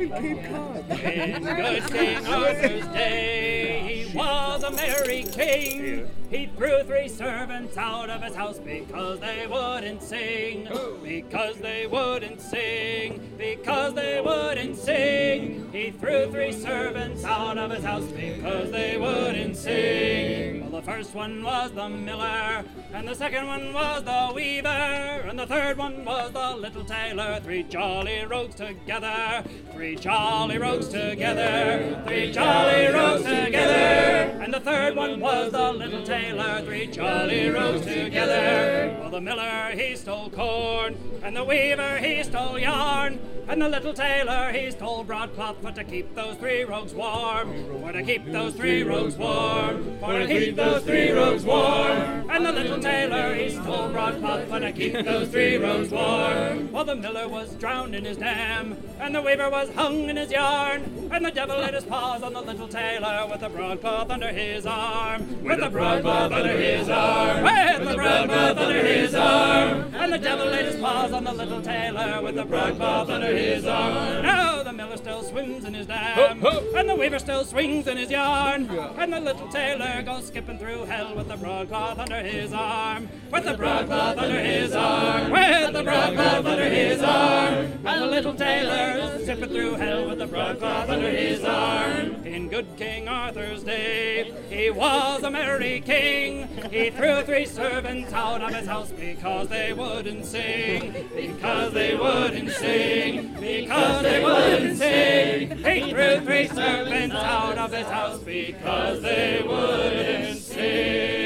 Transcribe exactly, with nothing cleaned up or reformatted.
in Cape Cod. In good King Arthur's day, he was a merry king. He threw three servants out of his house because they wouldn't sing. Because they wouldn't sing. Because they wouldn't sing. He threw three servants out of his house because they wouldn't sing. Well, the first one was the miller, and the second one was the weaver, and the third one was the little tailor. Three jolly rogues together. Three jolly rogues together. Three jolly rogues together. And the third one was the little tailor. Three jolly rogues together. Well, the miller, he stole corn, and the weaver, he stole yarn, and the little tailor, he stole broadcloth for to keep those three rogues warm. For to keep those three rogues warm. For to keep those three rogues warm. And the little tailor, he stole broadcloth for to keep those three rogues warm. Well, the miller was drowned in his dam, and the weaver was hung in his yarn, and the devil laid his paws on the little tailor with the broadcloth under his arm. With the broadcloth under his arm. With the broadcloth under his arm. And the devil laid his paws on the little tailor with the broadcloth under his arm. Now the miller still swims in his dam, and the weaver still swings in his yarn, and the little tailor goes skipping through hell with the broadcloth under his arm. With the broadcloth under his arm. With the broadcloth under his arm. And the little tailor is zipping through hell with the broadcloth under his arm. In good King Arthur's day, he was a merry king. He threw three servants out of his house because they wouldn't sing. Because they wouldn't sing. Because they wouldn't sing. He threw three servants out of his house because they wouldn't sing.